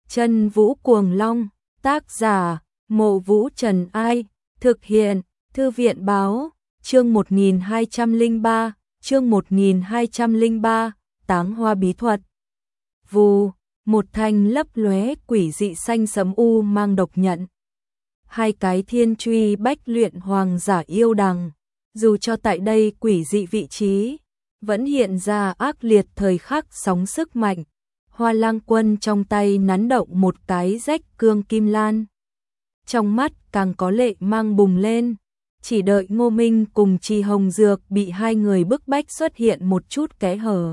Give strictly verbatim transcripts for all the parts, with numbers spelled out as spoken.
Chân Vũ Cuồng Long, tác giả, Mộ Vũ Trần Ai, thực hiện, Thư viện Báo, chương một nghìn hai trăm lẻ ba, chương một nghìn hai trăm lẻ ba, Táng Hoa Bí Thuật. Vù, một thanh lấp lóe quỷ dị xanh sẫm u mang độc nhận. Hai cái thiên truy bách luyện hoàng giả yêu đằng, dù cho tại đây quỷ dị vị trí, vẫn hiện ra ác liệt thời khắc sóng sức mạnh. Hoa Lang Quân trong tay nắn động một cái rách cương kim lan. Trong mắt càng có lệ mang bùng lên, chỉ đợi Ngô Minh cùng Trì Hồng Dược bị hai người bức bách xuất hiện một chút kẽ hở,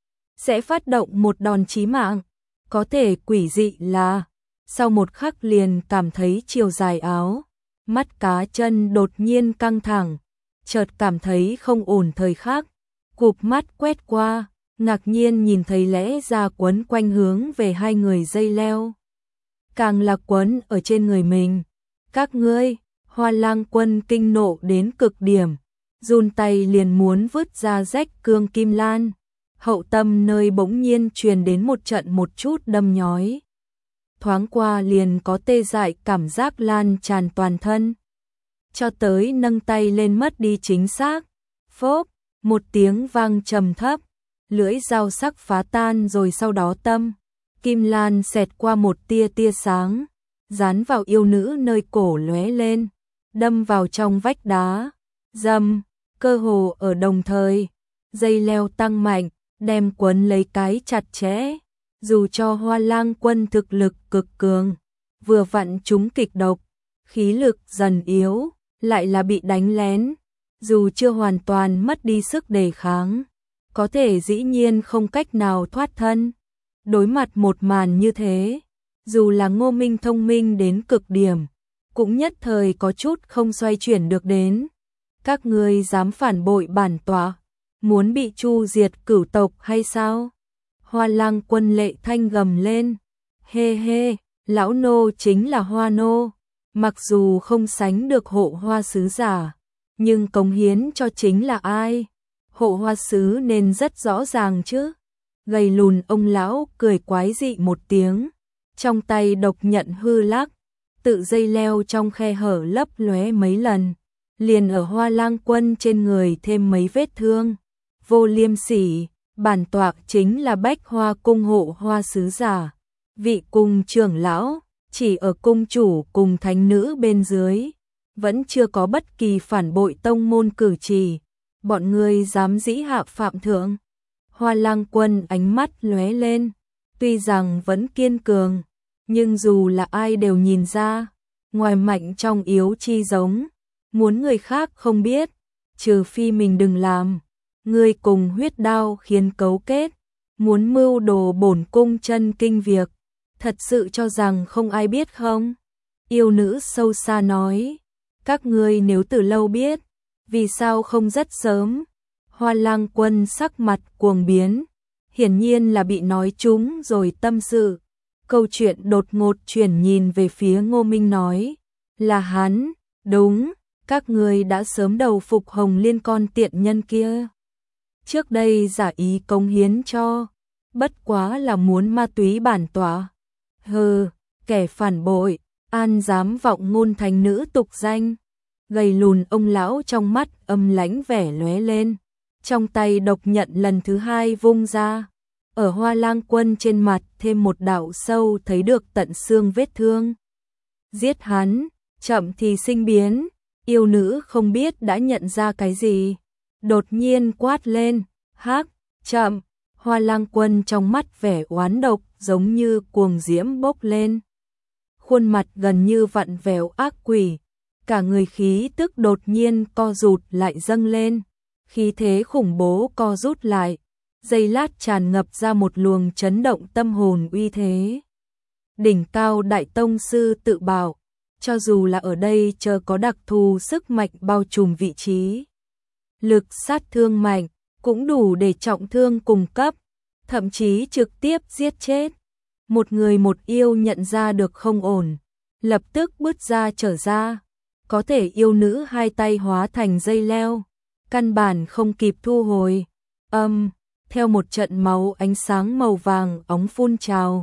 sẽ phát động một đòn chí mạng. Có thể quỷ dị là, sau một khắc liền cảm thấy chiều dài áo, mắt cá chân đột nhiên căng thẳng, chợt cảm thấy không ổn thời khắc, cụp mắt quét qua, ngạc nhiên nhìn thấy lẽ ra quấn quanh hướng về hai người dây leo. Càng là quấn ở trên người mình. Các ngươi, Hoa Lang Quân kinh nộ đến cực điểm, run tay liền muốn vứt ra rách cương kim lan. Hậu tâm nơi bỗng nhiên truyền đến một trận một chút đâm nhói. Thoáng qua liền có tê dại cảm giác lan tràn toàn thân. Cho tới nâng tay lên mất đi chính xác. Phốp, một tiếng vang trầm thấp, lưỡi dao sắc phá tan rồi sau đó tâm. Kim lan xẹt qua một tia tia sáng, dán vào yêu nữ nơi cổ lóe lên, đâm vào trong vách đá. Dầm, cơ hồ ở đồng thời, dây leo tăng mạnh, đem quấn lấy cái chặt chẽ. Dù cho Hoa Lang Quân thực lực cực cường, vừa vặn trúng kịch độc, khí lực dần yếu, lại là bị đánh lén. Dù chưa hoàn toàn mất đi sức đề kháng, có thể dĩ nhiên không cách nào thoát thân. Đối mặt một màn như thế, dù là Ngô Minh thông minh đến cực điểm, cũng nhất thời có chút không xoay chuyển được đến. Các ngươi dám phản bội bản tọa, muốn bị chu diệt cửu tộc hay sao? Hoa Lang Quân lệ thanh gầm lên. Hê hê, lão nô chính là Hoa nô, mặc dù không sánh được Hộ Hoa sứ giả, nhưng cống hiến cho chính là ai? Hộ Hoa sứ nên rất rõ ràng chứ. Gầy lùn ông lão cười quái dị một tiếng, trong tay độc nhận hư lắc, tự dây leo trong khe hở lấp lóe mấy lần, liền ở Hoa Lang Quân trên người thêm mấy vết thương. Vô liêm sỉ, bản tọa chính là Bách Hoa cung Hộ Hoa sứ giả, vị cung trưởng lão, chỉ ở cung chủ cùng thánh nữ bên dưới, vẫn chưa có bất kỳ phản bội tông môn cử chỉ. Bọn ngươi dám dĩ hạ phạm thượng? Hoa Lang Quân ánh mắt lóe lên, tuy rằng vẫn kiên cường, nhưng dù là ai đều nhìn ra, ngoài mạnh trong yếu chi giống, muốn người khác không biết, trừ phi mình đừng làm. Ngươi cùng Huyết Đao khiến cấu kết, muốn mưu đồ bổn cung chân kinh việc, thật sự cho rằng không ai biết không? Yêu nữ sâu xa nói, các ngươi nếu từ lâu biết, vì sao không rất sớm? Hoa Lang Quân sắc mặt cuồng biến, hiển nhiên là bị nói trúng rồi tâm sự. Câu chuyện đột ngột chuyển nhìn về phía Ngô Minh nói, là hắn, đúng, các ngươi đã sớm đầu phục Hồng Liên con tiện nhân kia. Trước đây giả ý cống hiến cho, bất quá là muốn ma túy bản tọa. Hừ, kẻ phản bội, an dám vọng ngôn thành nữ tục danh. Gầy lùn ông lão trong mắt âm lãnh vẻ lóe lên, trong tay độc nhận lần thứ hai vung ra, ở Hoa Lang Quân trên mặt thêm một đạo sâu thấy được tận xương vết thương. Giết hắn, chậm thì sinh biến. Yêu nữ không biết đã nhận ra cái gì, đột nhiên quát lên, hắc, chậm. Hoa Lang Quân trong mắt vẻ oán độc giống như cuồng diễm bốc lên, khuôn mặt gần như vặn vẹo ác quỷ, cả người khí tức đột nhiên co rụt lại dâng lên, khí thế khủng bố co rút lại, giây lát tràn ngập ra một luồng chấn động tâm hồn uy thế. Đỉnh cao đại tông sư tự bảo, cho dù là ở đây chờ có đặc thù sức mạnh bao trùm vị trí, lực sát thương mạnh, cũng đủ để trọng thương cùng cấp, thậm chí trực tiếp giết chết. Một người một yêu nhận ra được không ổn, lập tức bứt ra trở ra, có thể yêu nữ hai tay hóa thành dây leo, căn bản không kịp thu hồi. Âm, theo một trận máu ánh sáng màu vàng óng phun trào,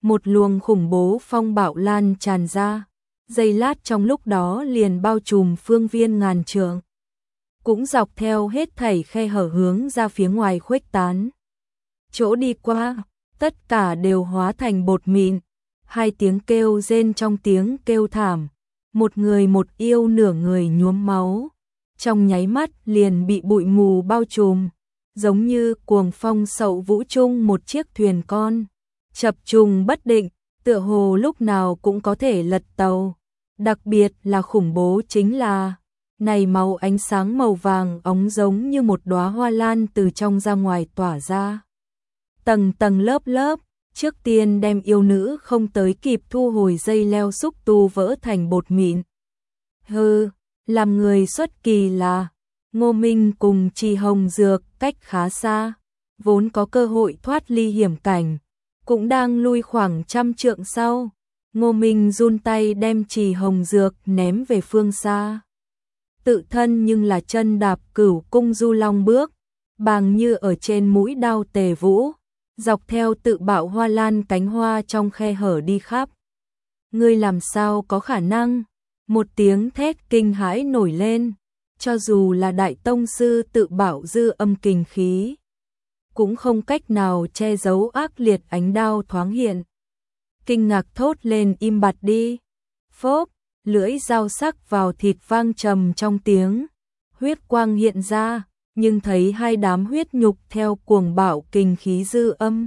một luồng khủng bố phong bạo lan tràn ra, giây lát trong lúc đó liền bao trùm phương viên ngàn trượng, cũng dọc theo hết thảy khe hở hướng ra phía ngoài khuếch tán. Chỗ đi qua, tất cả đều hóa thành bột mịn, hai tiếng kêu rên trong tiếng kêu thảm, một người một yêu nửa người nhuốm máu, trong nháy mắt liền bị bụi mù bao trùm, giống như cuồng phong sậu vũ chung một chiếc thuyền con, chập trùng bất định, tựa hồ lúc nào cũng có thể lật tàu. Đặc biệt là khủng bố chính là, này màu ánh sáng màu vàng óng giống như một đóa hoa lan từ trong ra ngoài tỏa ra. Tầng tầng lớp lớp, trước tiên đem yêu nữ không tới kịp thu hồi dây leo xúc tu vỡ thành bột mịn. Hừ, làm người xuất kỳ là, Ngô Minh cùng Trì Hồng Dược cách khá xa, vốn có cơ hội thoát ly hiểm cảnh, cũng đang lui khoảng trăm trượng sau. Ngô Minh run tay đem Trì Hồng Dược ném về phương xa. Tự thân nhưng là chân đạp cửu cung du long bước, bàng như ở trên mũi đao tề vũ, dọc theo tự bạo hoa lan cánh hoa trong khe hở đi khắp. Ngươi làm sao có khả năng? Một tiếng thét kinh hãi nổi lên, cho dù là đại tông sư tự bạo dư âm kình khí, cũng không cách nào che giấu ác liệt ánh đao thoáng hiện. Kinh ngạc thốt lên im bặt đi. Phốp, lưỡi dao sắc vào thịt vang trầm trong tiếng, huyết quang hiện ra, nhưng thấy hai đám huyết nhục theo cuồng bạo kình khí dư âm,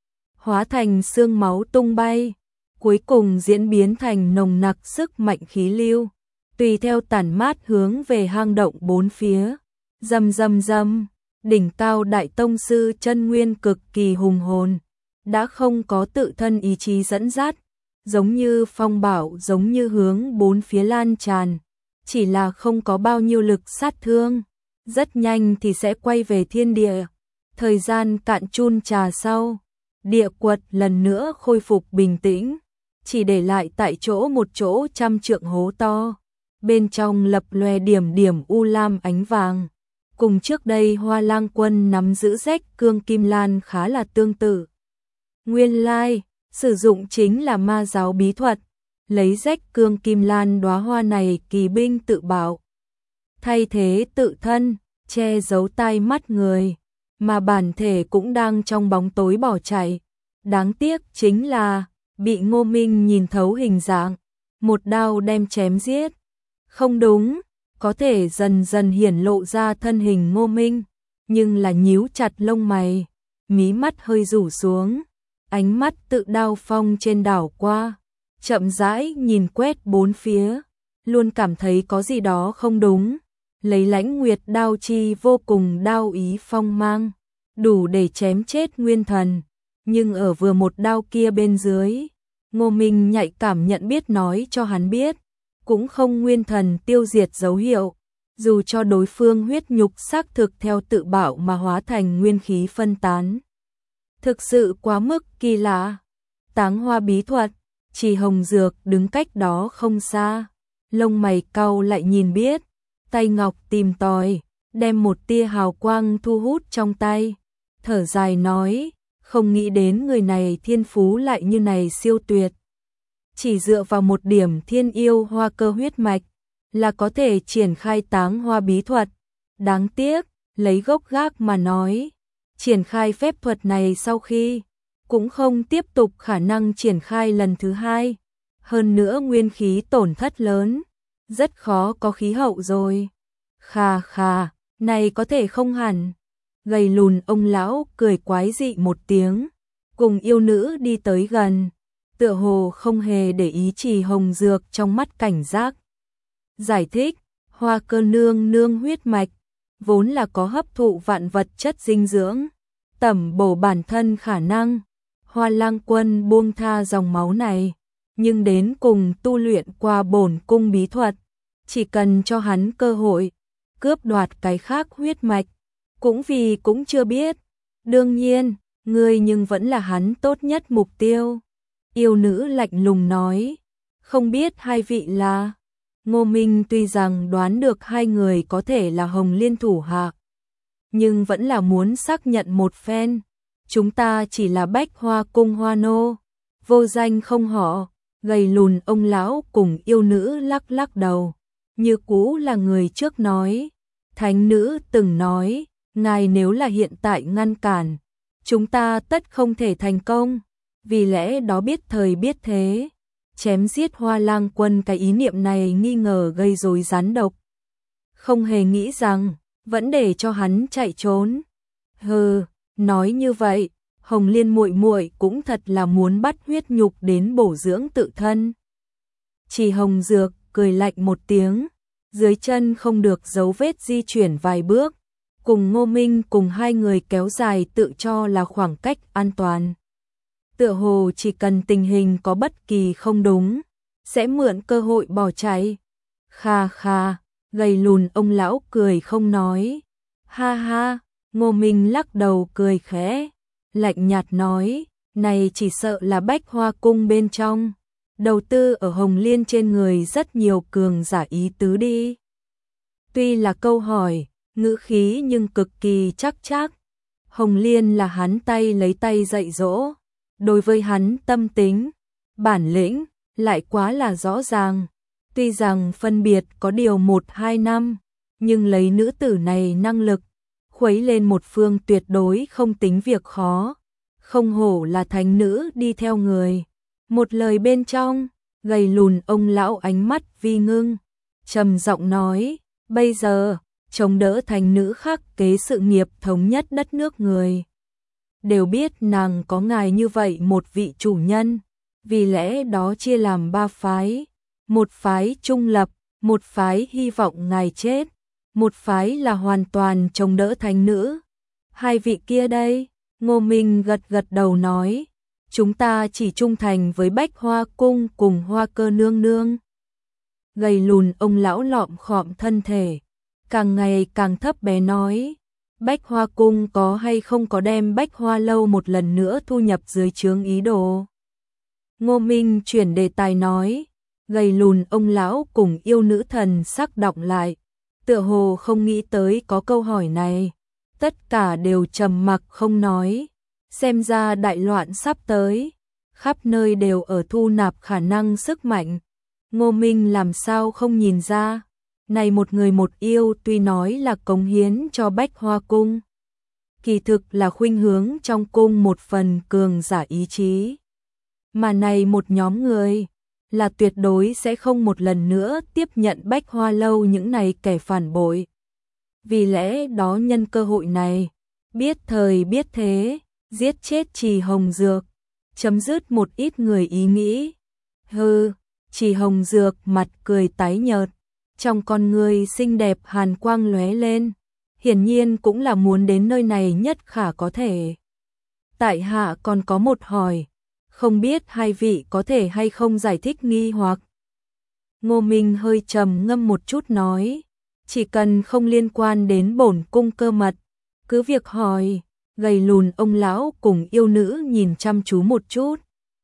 hóa thành xương máu tung bay, cuối cùng diễn biến thành nồng nặc sức mạnh khí lưu, tùy theo tản mát hướng về hang động bốn phía. Rầm rầm rầm, đỉnh cao đại tông sư chân nguyên cực kỳ hùng hồn, đã không có tự thân ý chí dẫn dắt, giống như phong bạo giống như hướng bốn phía lan tràn, chỉ là không có bao nhiêu lực sát thương, rất nhanh thì sẽ quay về thiên địa. Thời gian cạn chun trà sau, địa quật lần nữa khôi phục bình tĩnh, chỉ để lại tại chỗ một chỗ trăm trượng hố to, bên trong lập lòe điểm điểm u lam ánh vàng, cùng trước đây Hoa Lang Quân nắm giữ rách cương kim lan khá là tương tự. Nguyên lai, sử dụng chính là ma giáo bí thuật, lấy rách cương kim lan đóa hoa này kỳ binh tự bảo, thay thế tự thân, che giấu tai mắt người, mà bản thể cũng đang trong bóng tối bỏ chạy. Đáng tiếc chính là, bị Ngô Minh nhìn thấu hình dạng, một đao đem chém giết. Không đúng, có thể dần dần hiển lộ ra thân hình Ngô Minh, nhưng là nhíu chặt lông mày, mí mắt hơi rủ xuống, ánh mắt tự đao phong trên đảo qua, chậm rãi nhìn quét bốn phía, luôn cảm thấy có gì đó không đúng. Lấy Lãnh Nguyệt đao chi vô cùng đao ý phong mang, đủ để chém chết nguyên thần, nhưng ở vừa một đao kia bên dưới, Ngô Minh nhạy cảm nhận biết nói cho hắn biết, cũng không nguyên thần tiêu diệt dấu hiệu, dù cho đối phương huyết nhục xác thực theo tự bảo mà hóa thành nguyên khí phân tán. Thực sự quá mức kỳ lạ. Táng hoa bí thuật, Trì Hồng Dược đứng cách đó không xa, lông mày cau lại nhìn biết, tay ngọc tìm tòi, đem một tia hào quang thu hút trong tay, thở dài nói, không nghĩ đến người này thiên phú lại như này siêu tuyệt. Chỉ dựa vào một điểm thiên yêu hoa cơ huyết mạch, là có thể triển khai táng hoa bí thuật. Đáng tiếc, lấy gốc gác mà nói, triển khai phép thuật này sau khi, cũng không tiếp tục khả năng triển khai lần thứ hai. Hơn nữa nguyên khí tổn thất lớn, rất khó có khí hậu rồi. Khà khà, này có thể không hẳn. Gầy lùn ông lão cười quái dị một tiếng, cùng yêu nữ đi tới gần, tựa hồ không hề để ý Trì Hồng Dược trong mắt cảnh giác. Giải thích, hoa cơ nương nương huyết mạch, vốn là có hấp thụ vạn vật chất dinh dưỡng, tẩm bổ bản thân khả năng. Hoa Lang Quân buông tha dòng máu này, nhưng đến cùng tu luyện qua bổn cung bí thuật, chỉ cần cho hắn cơ hội, cướp đoạt cái khác huyết mạch, cũng vì cũng chưa biết. Đương nhiên, ngươi nhưng vẫn là hắn tốt nhất mục tiêu. Yêu nữ lạnh lùng nói, không biết hai vị là. Ngô Minh tuy rằng đoán được hai người có thể là Hồng Liên thủ hạ, nhưng vẫn là muốn xác nhận một phen. Chúng ta chỉ là Bách Hoa cung hoa nô, vô danh không họ, gầy lùn ông lão cùng yêu nữ lắc lắc đầu, như cũ là người trước nói. Thánh nữ từng nói, ngài nếu là hiện tại ngăn cản, chúng ta tất không thể thành công, vì lẽ đó biết thời biết thế, chém giết Hoa Lang Quân. Cái ý niệm này nghi ngờ gây rối rắn độc, không hề nghĩ rằng vẫn để cho hắn chạy trốn. Hừ, nói như vậy, Hồng Liên muội muội cũng thật là muốn bắt huyết nhục đến bổ dưỡng tự thân. Chỉ Hồng Dược cười lạnh một tiếng, dưới chân không được dấu vết di chuyển vài bước, cùng Ngô Minh cùng hai người kéo dài tự cho là khoảng cách an toàn. Tựa hồ chỉ cần tình hình có bất kỳ không đúng, sẽ mượn cơ hội bỏ chạy. Kha kha, gầy lùn ông lão cười không nói. Ha ha, Ngô Minh lắc đầu cười khẽ, lạnh nhạt nói, này chỉ sợ là Bách Hoa Cung bên trong, đầu tư ở Hồng Liên trên người rất nhiều cường giả ý tứ đi. Tuy là câu hỏi, ngữ khí nhưng cực kỳ chắc chắc. Hồng Liên là hắn tay lấy tay dạy dỗ, đối với hắn tâm tính, bản lĩnh, lại quá là rõ ràng. Tuy rằng phân biệt có điều một hai năm, nhưng lấy nữ tử này năng lực, khuấy lên một phương tuyệt đối không tính việc khó. Không hổ là thánh nữ đi theo người. Một lời bên trong, gầy lùn ông lão ánh mắt vi ngưng, trầm giọng nói, bây giờ, chống đỡ thánh nữ khắc kế sự nghiệp thống nhất đất nước người. Đều biết nàng có ngài như vậy một vị chủ nhân, vì lẽ đó chia làm ba phái. Một phái trung lập, một phái hy vọng ngài chết, một phái là hoàn toàn chống đỡ thánh nữ. Hai vị kia đây, Ngô Minh gật gật đầu nói, chúng ta chỉ trung thành với Bách Hoa Cung cùng Hoa Cơ nương nương. Gầy lùn ông lão lọm khọm thân thể, càng ngày càng thấp bé nói, Bách Hoa Cung có hay không có đem Bách Hoa Lâu một lần nữa thu nhập dưới trướng ý đồ. Ngô Minh chuyển đề tài nói, gầy lùn ông lão cùng yêu nữ thần sắc đọng lại, tựa hồ không nghĩ tới có câu hỏi này, tất cả đều trầm mặc không nói, xem ra đại loạn sắp tới, khắp nơi đều ở thu nạp khả năng sức mạnh. Ngô Minh làm sao không nhìn ra, này một người một yêu tuy nói là cống hiến cho Bách Hoa Cung, kỳ thực là khuynh hướng trong cung một phần cường giả ý chí, mà này một nhóm người là tuyệt đối sẽ không một lần nữa tiếp nhận Bách Hoa Lâu những này kẻ phản bội. Vì lẽ đó nhân cơ hội này, biết thời biết thế, giết chết Trì Hồng Dược, chấm dứt một ít người ý nghĩ. Hừ, Trì Hồng Dược mặt cười tái nhợt, trong con người xinh đẹp hàn quang lóe lên, hiển nhiên cũng là muốn đến nơi này nhất khả có thể. Tại hạ còn có một hỏi, không biết hai vị có thể hay không giải thích nghi hoặc. Ngô Minh hơi trầm ngâm một chút nói, chỉ cần không liên quan đến bổn cung cơ mật, cứ việc hỏi. Gầy lùn ông lão cùng yêu nữ nhìn chăm chú một chút,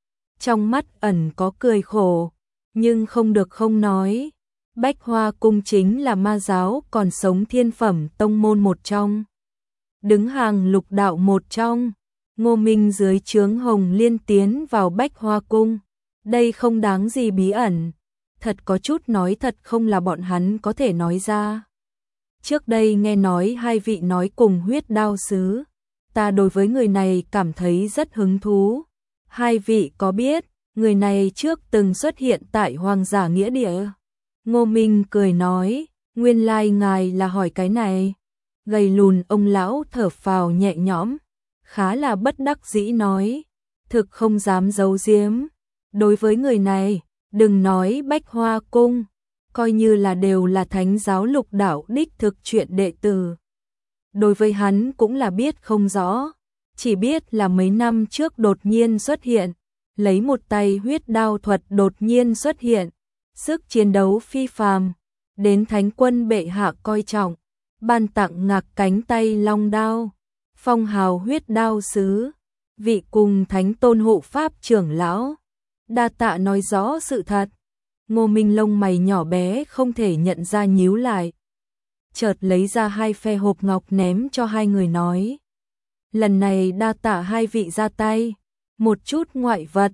trong mắt ẩn có cười khổ, nhưng không được không nói. Bách Hoa Cung chính là ma giáo còn sống thiên phẩm tông môn một trong, đứng hàng lục đạo một trong. Ngô Minh dưới trướng Hồng Liên tiến vào Bách Hoa Cung, đây không đáng gì bí ẩn, thật có chút nói thật không là bọn hắn có thể nói ra. Trước đây nghe nói hai vị nói cùng Huyết Đao Sứ, ta đối với người này cảm thấy rất hứng thú. Hai vị có biết, người này trước từng xuất hiện tại Hoàng Giả Nghĩa Địa? Ngô Minh cười nói, nguyên lai ngài là hỏi cái này. Gầy lùn ông lão thở phào nhẹ nhõm, khá là bất đắc dĩ nói, thực không dám giấu giếm. Đối với người này, đừng nói Bách Hoa Cung, coi như là đều là thánh giáo lục đạo đích thực chuyện đệ tử. Đối với hắn cũng là biết không rõ, chỉ biết là mấy năm trước đột nhiên xuất hiện, lấy một tay huyết đao thuật đột nhiên xuất hiện, sức chiến đấu phi phàm, đến thánh quân bệ hạ coi trọng, ban tặng ngạc cánh tay long đao, phong hào huyết đao sứ, vị cùng thánh tôn hộ pháp trưởng lão. Đa tạ nói rõ sự thật. Ngô Minh lông mày nhỏ bé không thể nhận ra nhíu lại, chợt lấy ra hai phe hộp ngọc ném cho hai người nói, lần này đa tạ hai vị ra tay, một chút ngoại vật,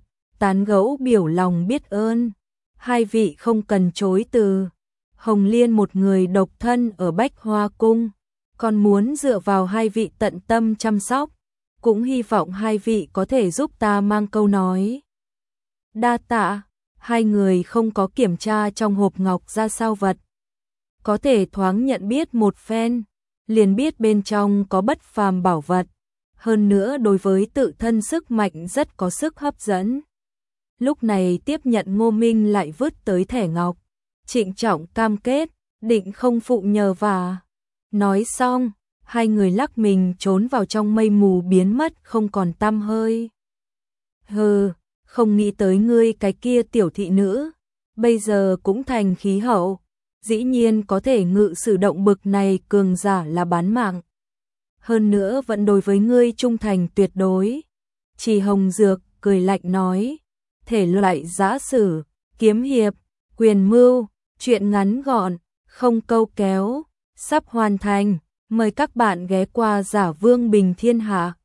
tán gẫu biểu lòng biết ơn. Hai vị không cần chối từ. Hồng Liên một người độc thân ở Bách Hoa Cung, còn muốn dựa vào hai vị tận tâm chăm sóc, cũng hy vọng hai vị có thể giúp ta mang câu nói. Đa tạ. Hai người không có kiểm tra trong hộp ngọc ra sao vật, có thể thoáng nhận biết một phen, liền biết bên trong có bất phàm bảo vật, hơn nữa đối với tự thân sức mạnh rất có sức hấp dẫn. Lúc này tiếp nhận Ngô Minh lại vứt tới thẻ ngọc, trịnh trọng cam kết, định không phụ nhờ vả. Nói xong, hai người lắc mình trốn vào trong mây mù biến mất không còn tăm hơi. Hừ, không nghĩ tới ngươi cái kia tiểu thị nữ, bây giờ cũng thành khí hậu, dĩ nhiên có thể ngự sử động bực này cường giả là bán mạng. Hơn nữa vẫn đối với ngươi trung thành tuyệt đối. Chỉ Hồng Dược cười lạnh nói, thể loại giã sử, kiếm hiệp, quyền mưu, chuyện ngắn gọn, không câu kéo, sắp hoàn thành, mời các bạn ghé qua Giả Vương Bình Thiên Hạ.